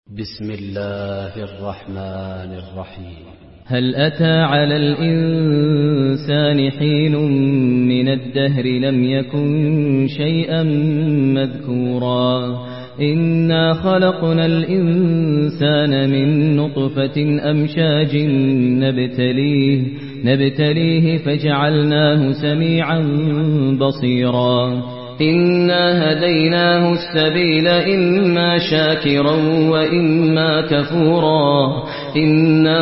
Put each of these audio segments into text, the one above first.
بسم الله الرحمن الرحيم. هل أتى على الإنسان حين من الدهر لم يكن شيئا مذكورا إنا خلقنا الإنسان من نطفة أمشاج نبتليه فجعلناه سميعا بصيرا إنا هديناه السبيل إما شاكرا وإما كفورا إنا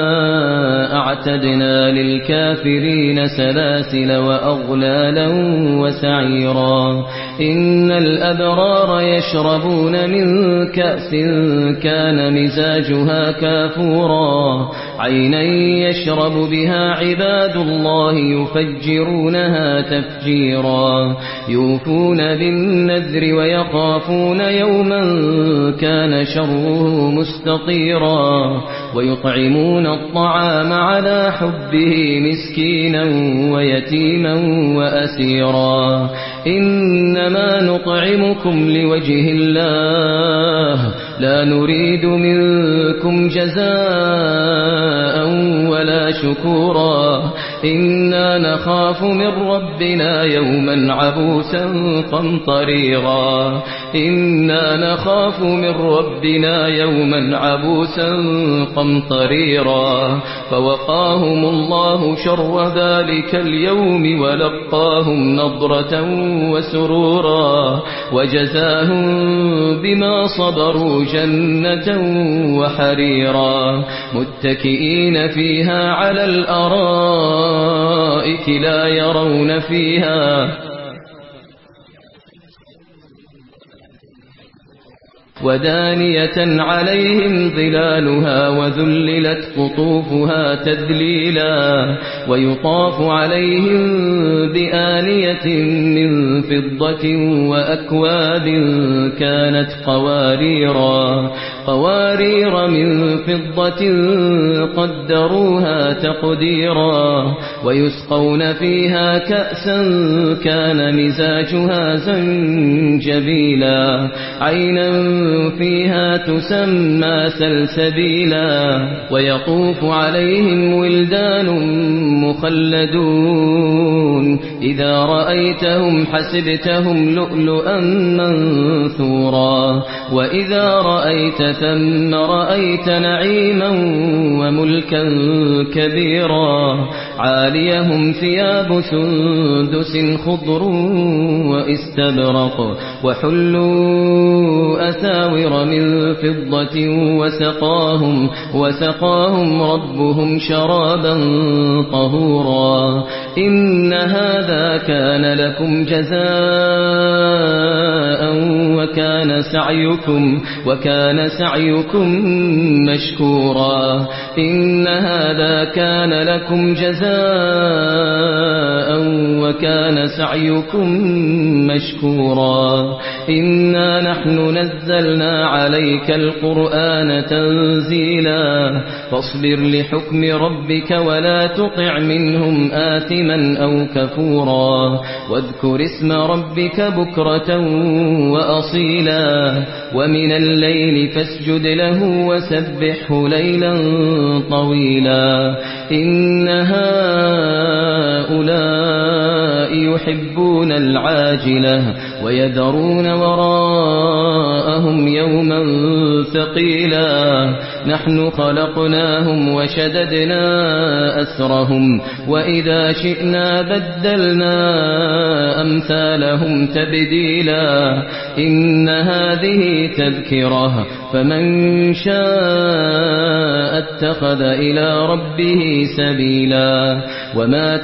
أعتدنا للكافرين سلاسل وأغلالا وسعيرا إن الأبرار يشربون من كأس كان مزاجها كافورا عينا يشرب بها عباد الله يفجرونها تفجيرا يوفون بالنذر ويخافون يوما كان شره مستطيرا ويطعمون الطعام على حبه مسكينا ويتيما وأسيرا إنما نطعمكم لوجه الله لا نريد منكم جزاء ولا شكورا إنا نخاف من ربنا يوما عبوسا قمطريرا إنا نخاف من ربنا يوما عبوسا قمطريرا فوقاهم الله شر ذلك اليوم ولقاهم نضرة وسرورا وجزاهم بما صبروا جنة وحريرا متكئين فيها على الأرائك لا يرون فيها ودانية عليهم ظلالها وذللت قطوفها تذليلا ويطاف عليهم بآنية من فضة وأكواب كانت قوارير من فضة قدروها تقديرا ويسقون فيها كأسا كان مزاجها زنجبيلا عينا فيها تسمى سلسبيلا ويطوف عليهم ولدان مخلدون إذا رأيتهم حسبتهم لؤلؤا منثورا وإذا رأيت ثم رأيت نعيما وملكا كبيرا عاليهم ثياب سندس خضر واستبرق وحلوا أساور من فضة وسقاهم ربهم شرابا طهورا إن هذا كان لكم جزاء وكان سعيكم مشكورا إن هذا كان لكم جزاء وكان سعيكم مشكورا إنا نحن نزلنا عليك القرآن تنزيلا فاصبر لحكم ربك ولا تطع منهم آثما أو كفورا واذكر اسم ربك بكرة وأصيلا ومن الليل فاسجد له وسبحه ليلا طويلا إن هؤلاء يحبون العاجلة ويذرون وراءهم يوما ثقيلا نحن خلقناهم وشددنا أسرهم وإذا شئنا بدلنا أمثالهم تبديلا إن هذه تذكرة فمن شاء اتخذ إلى ربه سبيلا وما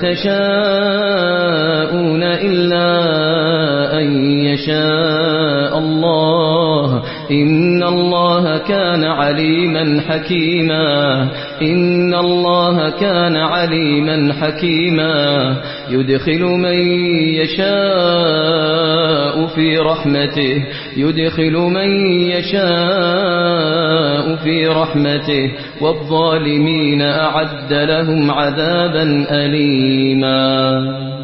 تشاءون إلا أن يشاء الله إن الله كان عليما حكيما يدخل من يشاء في رحمته والظالمين أعد لهم عذابا أليما.